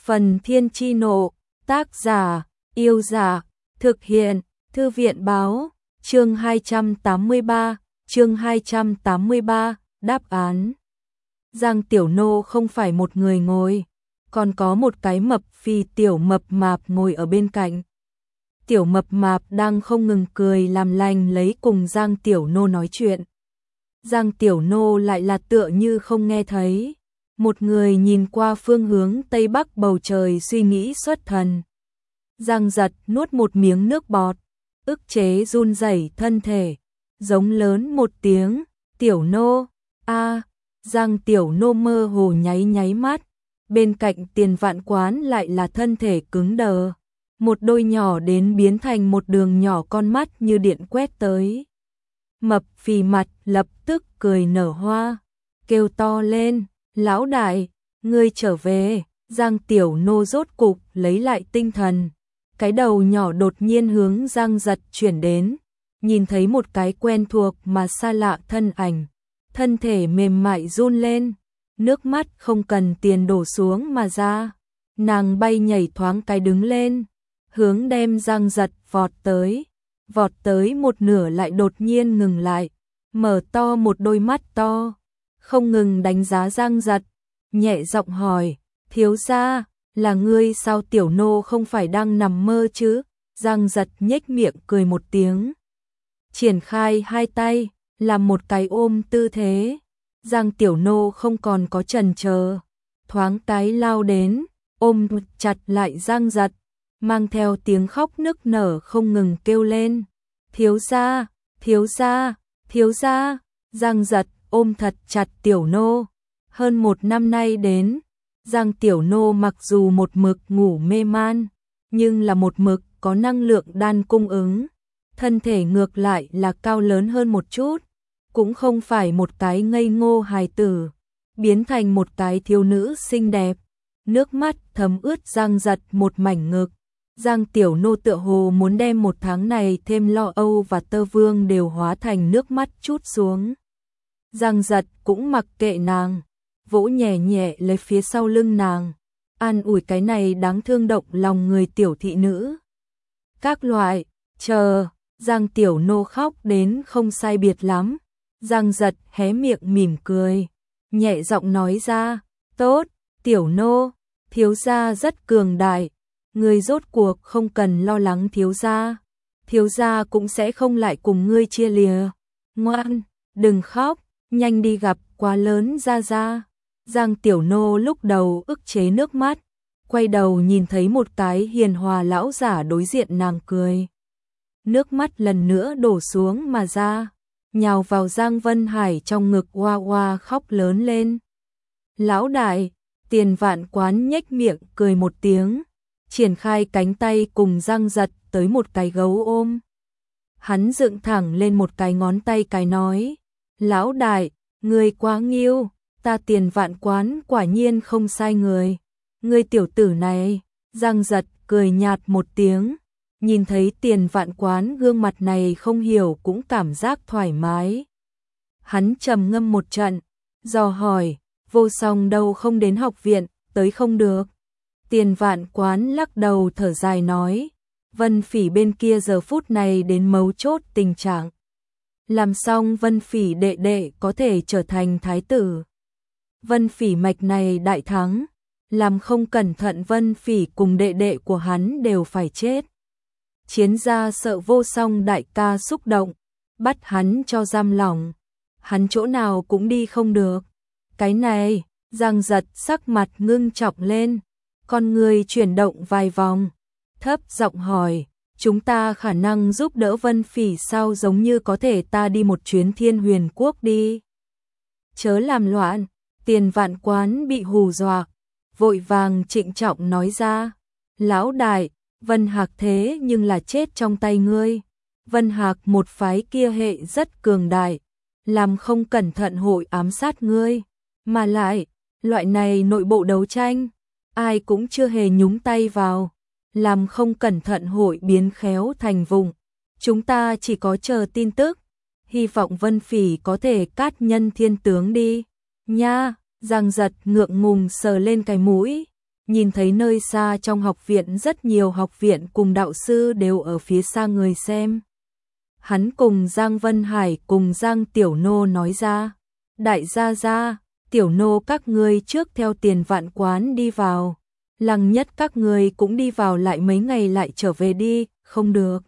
Phần Thiên Chi Nộ, tác giả, Yêu Giả, thực hiện, Thư viện Báo, chương 283, đáp án. Giang Tiểu Nô không phải một người ngồi, còn có một cái mập phì tiểu mập mạp ngồi ở bên cạnh. Tiểu mập mạp đang không ngừng cười làm lành lấy cùng Giang Tiểu Nô nói chuyện. Giang Tiểu Nô lại là tựa như không nghe thấy. Một người nhìn qua phương hướng tây bắc bầu trời suy nghĩ xuất thần. Giang Giật nuốt một miếng nước bọt, ức chế run rẩy thân thể, giống lớn một tiếng, Tiểu Nô, a. Giang Tiểu Nô mơ hồ nháy mắt, bên cạnh Tiền Vạn Quán lại là thân thể cứng đờ, một đôi nhỏ đến biến thành một đường nhỏ con mắt như điện quét tới. Mập phì mặt lập tức cười nở hoa, kêu to lên, lão đại, ngươi trở về. Giang Tiểu Nô rốt cục lấy lại tinh thần, cái đầu nhỏ đột nhiên hướng Giang Giật chuyển đến, nhìn thấy một cái quen thuộc mà xa lạ thân ảnh, thân thể mềm mại run lên, nước mắt không cần tiền đổ xuống mà ra, nàng bay nhảy thoáng cái đứng lên, hướng đem Giang Giật vọt tới một nửa lại đột nhiên ngừng lại, mở to một đôi mắt to, không ngừng đánh giá Giang Giật, nhẹ giọng hỏi, thiếu gia, là ngươi sao? Tiểu Nô không phải đang nằm mơ chứ? Giang Giật nhếch miệng cười một tiếng, triển khai hai tay, làm một cái ôm tư thế. Giang Tiểu Nô không còn có chần chờ, thoáng cái lao đến, ôm chặt lại Giang Giật, mang theo tiếng khóc nức nở không ngừng kêu lên, thiếu gia, thiếu gia, thiếu gia. Giang Giật ôm thật chặt Tiểu Nô. Hơn một năm nay đến, Giang Tiểu Nô mặc dù một mực ngủ mê man, nhưng là một mực có năng lượng đan cung ứng, thân thể ngược lại là cao lớn hơn một chút, cũng không phải một cái ngây ngô hài tử, biến thành một cái thiếu nữ xinh đẹp, nước mắt thấm ướt Giang Giật một mảnh ngực. Giang Tiểu Nô tựa hồ muốn đem một tháng này thêm lo âu và tơ vương đều hóa thành nước mắt trút xuống. Giang Giật cũng mặc kệ nàng, vỗ nhẹ nhẹ lấy phía sau lưng nàng, an ủi cái này đáng thương động lòng người tiểu thị nữ. Các loại, chờ, Giang Tiểu Nô khóc đến không sai biệt lắm. Giang Giật hé miệng mỉm cười, nhẹ giọng nói ra, tốt, Tiểu Nô, thiếu gia rất cường đại, ngươi rốt cuộc không cần lo lắng thiếu gia cũng sẽ không lại cùng ngươi chia lìa. Ngoan, đừng khóc, nhanh đi gặp quá lớn gia gia. Giang Tiểu Nô lúc đầu ức chế nước mắt, quay đầu nhìn thấy một cái hiền hòa lão giả đối diện nàng cười. Nước mắt lần nữa đổ xuống mà ra, nhào vào Giang Vân Hải trong ngực oa oa khóc lớn lên. Lão đại, Tiền Vạn Quán nhếch miệng cười một tiếng, triển khai cánh tay cùng Giang Giật tới một cái gấu ôm. Hắn dựng thẳng lên một cái ngón tay cái nói, lão đại, ngươi quá nghiêu, ta Tiền Vạn Quán quả nhiên không sai người. Ngươi tiểu tử này. Giang Giật cười nhạt một tiếng, nhìn thấy Tiền Vạn Quán gương mặt này không hiểu cũng cảm giác thoải mái. Hắn trầm ngâm một trận, dò hỏi, Vô Song đâu không đến học viện, tới không được. Tiền Vạn Quán lắc đầu thở dài nói, Vân Phỉ bên kia giờ phút này đến mấu chốt tình trạng. Làm xong Vân Phỉ đệ đệ có thể trở thành thái tử. Vân Phỉ mạch này đại thắng, làm không cẩn thận Vân Phỉ cùng đệ đệ của hắn đều phải chết. Chiến gia sợ Vô Song đại ca xúc động, bắt hắn cho giam lỏng. Hắn chỗ nào cũng đi không được. Cái này, Giang Giật sắc mặt ngưng trọng lên, con người chuyển động vài vòng, thấp giọng hỏi, chúng ta khả năng giúp đỡ Vân Phỉ sao? Giống như có thể ta đi một chuyến Thiên Huyền Quốc đi. Chớ làm loạn. Tiền Vạn Quán bị hù dọa, vội vàng trịnh trọng nói ra, lão đại, Vân Hạc thế nhưng là chết trong tay ngươi. Vân Hạc một phái kia hệ rất cường đại, làm không cẩn thận hội ám sát ngươi, mà lại, loại này nội bộ đấu tranh, ai cũng chưa hề nhúng tay vào, làm không cẩn thận hội biến khéo thành vùng. Chúng ta chỉ có chờ tin tức, hy vọng Vân Phỉ có thể cát nhân thiên tướng đi. Nha, Giang Giật ngượng ngùng sờ lên cái mũi, nhìn thấy nơi xa trong học viện rất nhiều học viện cùng đạo sư đều ở phía xa người xem. Hắn cùng Giang Vân Hải cùng Giang Tiểu Nô nói ra, đại gia gia, Tiểu Nô các ngươi trước theo Tiền Vạn quán đi vào, Lăng Nhất các ngươi cũng đi vào lại mấy ngày lại trở về đi, không được.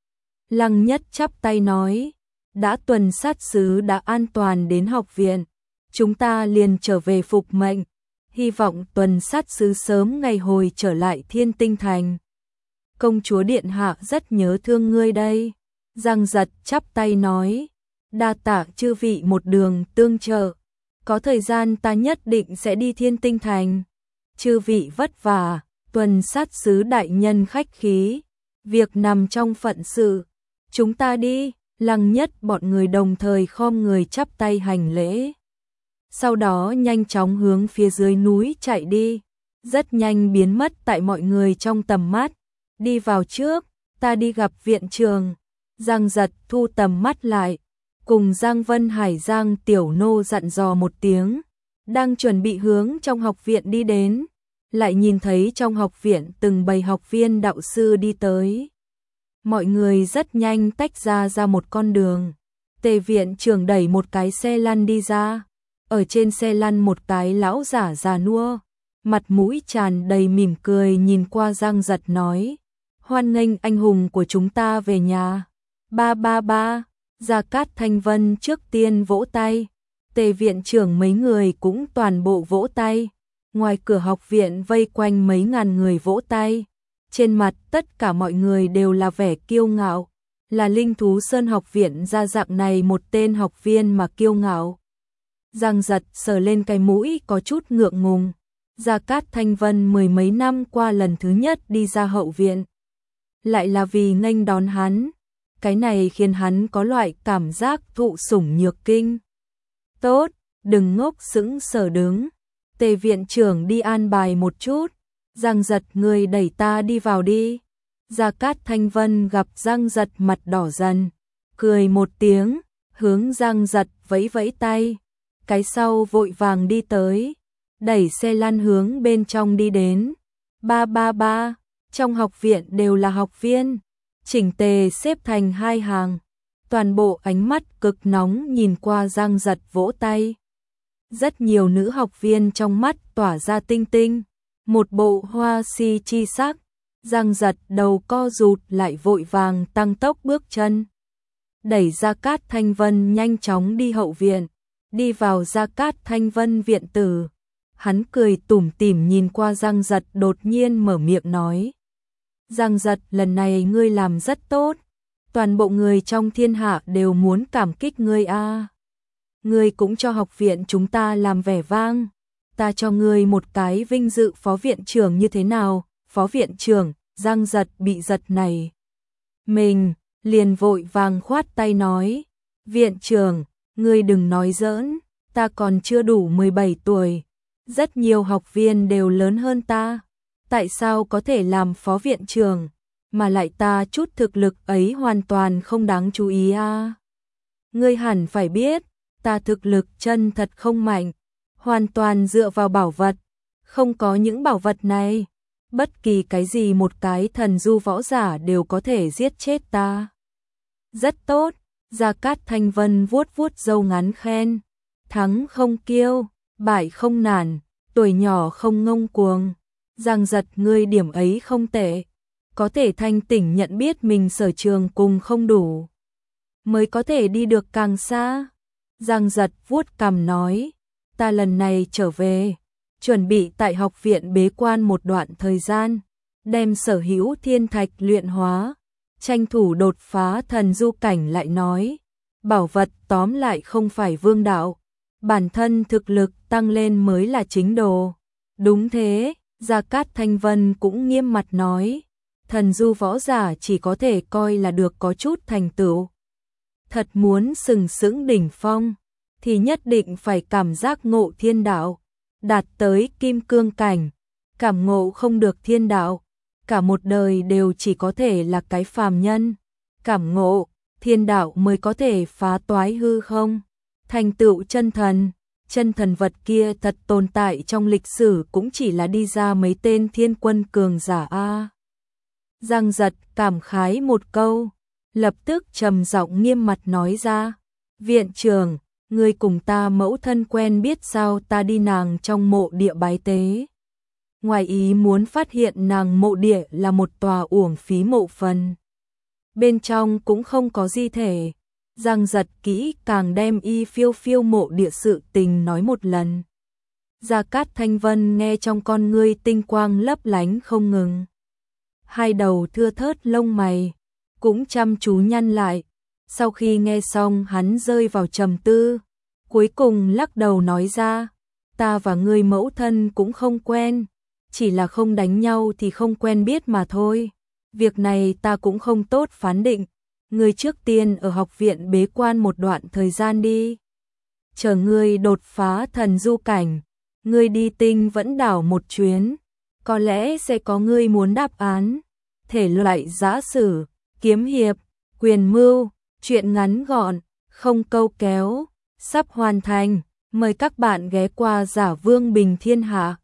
Lăng Nhất chắp tay nói, đã tuần sát sứ đã an toàn đến học viện, chúng ta liền trở về phục mệnh, hy vọng tuần sát sứ sớm ngày hồi trở lại Thiên Tinh Thành. Công chúa điện hạ rất nhớ thương ngươi đây. Giang Giật chắp tay nói, đa tạ chư vị một đường tương trợ, có thời gian ta nhất định sẽ đi Thiên Tinh Thành. Chư vị vất vả, tuần sát sứ đại nhân khách khí, việc nằm trong phận sự, chúng ta đi. Lăng Nhất bọn người đồng thời khom người chắp tay hành lễ. Sau đó nhanh chóng hướng phía dưới núi chạy đi, rất nhanh biến mất tại mọi người trong tầm mắt. Đi vào trước, ta đi gặp viện trường. Giang Giật thu tầm mắt lại, cùng Giang Vân Hải Giang Tiểu Nô dặn dò một tiếng, đang chuẩn bị hướng trong học viện đi đến, lại nhìn thấy trong học viện từng bầy học viên đạo sư đi tới. Mọi người rất nhanh tách ra một con đường. Tề viện trưởng đẩy một cái xe lăn đi ra, ở trên xe lăn một cái lão giả già nua, mặt mũi tràn đầy mỉm cười nhìn qua Giang Giật nói, hoan nghênh anh hùng của chúng ta về nhà. Ba ba ba, Gia Cát Thanh Vân trước tiên vỗ tay, Tề viện trưởng mấy người cũng toàn bộ vỗ tay, ngoài cửa học viện vây quanh mấy ngàn người vỗ tay, trên mặt tất cả mọi người đều là vẻ kiêu ngạo, là Linh Thú Sơn học viện ra dạng này một tên học viên mà kiêu ngạo. Giang Giật sờ lên cái mũi có chút ngượng ngùng, Gia Cát Thanh Vân mười mấy năm qua lần thứ nhất đi ra hậu viện, lại là vì nghênh đón hắn. Cái này khiến hắn có loại cảm giác thụ sủng nhược kinh. Tốt, đừng ngốc sững sờ đứng. Tề viện trưởng đi an bài một chút. Giang Giật người đẩy ta đi vào đi. Gia Cát Thanh Vân gặp Giang Giật mặt đỏ dần, cười một tiếng, hướng Giang Giật vẫy vẫy tay. Cái sau vội vàng đi tới, đẩy xe lăn hướng bên trong đi đến. Ba ba ba, trong học viện đều là học viên, chỉnh tề xếp thành hai hàng, toàn bộ ánh mắt cực nóng nhìn qua Giang Giật vỗ tay. Rất nhiều nữ học viên trong mắt tỏa ra tinh tinh, một bộ hoa si chi sắc. Giang Giật đầu co rụt lại vội vàng tăng tốc bước chân, đẩy Gia Cát Thanh Vân nhanh chóng đi hậu viện, đi vào Gia Cát Thanh Vân viện tử. Hắn cười tủm tỉm nhìn qua Giang Giật đột nhiên mở miệng nói, Giang Giật lần này ngươi làm rất tốt, toàn bộ người trong thiên hạ đều muốn cảm kích ngươi a. Ngươi cũng cho học viện chúng ta làm vẻ vang, ta cho ngươi một cái vinh dự phó viện trưởng như thế nào? Phó viện trưởng. Giang Giật bị giật này, mình liền vội vàng khoát tay nói, viện trưởng, ngươi đừng nói giỡn, ta còn chưa đủ 17 tuổi, rất nhiều học viên đều lớn hơn ta, tại sao có thể làm phó viện trưởng, mà lại ta chút thực lực ấy hoàn toàn không đáng chú ý a. Ngươi hẳn phải biết, ta thực lực chân thật không mạnh, hoàn toàn dựa vào bảo vật, không có những bảo vật này, bất kỳ cái gì một cái thần du võ giả đều có thể giết chết ta. Rất tốt, Gia Cát Thanh Vân vuốt vuốt râu ngắn khen, thắng không kiêu, bại không nản, tuổi nhỏ không ngông cuồng. Giang Giật ngươi điểm ấy không tệ, có thể thanh tỉnh nhận biết mình sở trường cùng không đủ, mới có thể đi được càng xa. Giang Giật vuốt cằm nói, ta lần này trở về, chuẩn bị tại học viện bế quan một đoạn thời gian, đem sở hữu thiên thạch luyện hóa, tranh thủ đột phá thần du cảnh. Lại nói, bảo vật tóm lại không phải vương đạo, bản thân thực lực tăng lên mới là chính đồ. Đúng thế, Gia Cát Thanh Vân cũng nghiêm mặt nói, thần du võ giả chỉ có thể coi là được có chút thành tựu. Thật muốn sừng sững đỉnh phong, thì nhất định phải cảm giác ngộ thiên đạo, đạt tới kim cương cảnh, cảm ngộ không được thiên đạo, cả một đời đều chỉ có thể là cái phàm nhân, cảm ngộ thiên đạo mới có thể phá toái hư không, thành tựu chân thần, chân thần vật kia thật tồn tại trong lịch sử cũng chỉ là đi ra mấy tên thiên quân cường giả a. Giang Giật cảm khái một câu, lập tức trầm giọng nghiêm mặt nói ra, viện trưởng, người cùng ta mẫu thân quen biết sao? Ta đi nàng trong mộ địa bái tế, ngoài ý muốn phát hiện nàng mộ địa là một tòa uổng phí mộ phần, bên trong cũng không có di thể. Giang Giật kỹ càng đem y phiêu phiêu mộ địa sự tình nói một lần. Gia Cát Thanh Vân nghe trong con ngươi tinh quang lấp lánh không ngừng. Hai đầu thưa thớt lông mày cũng chăm chú nhăn lại. Sau khi nghe xong hắn rơi vào trầm tư, cuối cùng lắc đầu nói ra, ta và ngươi mẫu thân cũng không quen, chỉ là không đánh nhau thì không quen biết mà thôi. Việc này ta cũng không tốt phán định, ngươi trước tiên ở học viện bế quan một đoạn thời gian đi. Chờ ngươi đột phá thần du cảnh, ngươi đi Tinh Vẫn Đảo một chuyến, có lẽ sẽ có ngươi muốn đáp án. Thể loại giã sử, kiếm hiệp, quyền mưu, truyện ngắn gọn, không câu kéo, sắp hoàn thành. Mời các bạn ghé qua Giả Vương Bình Thiên Hạ.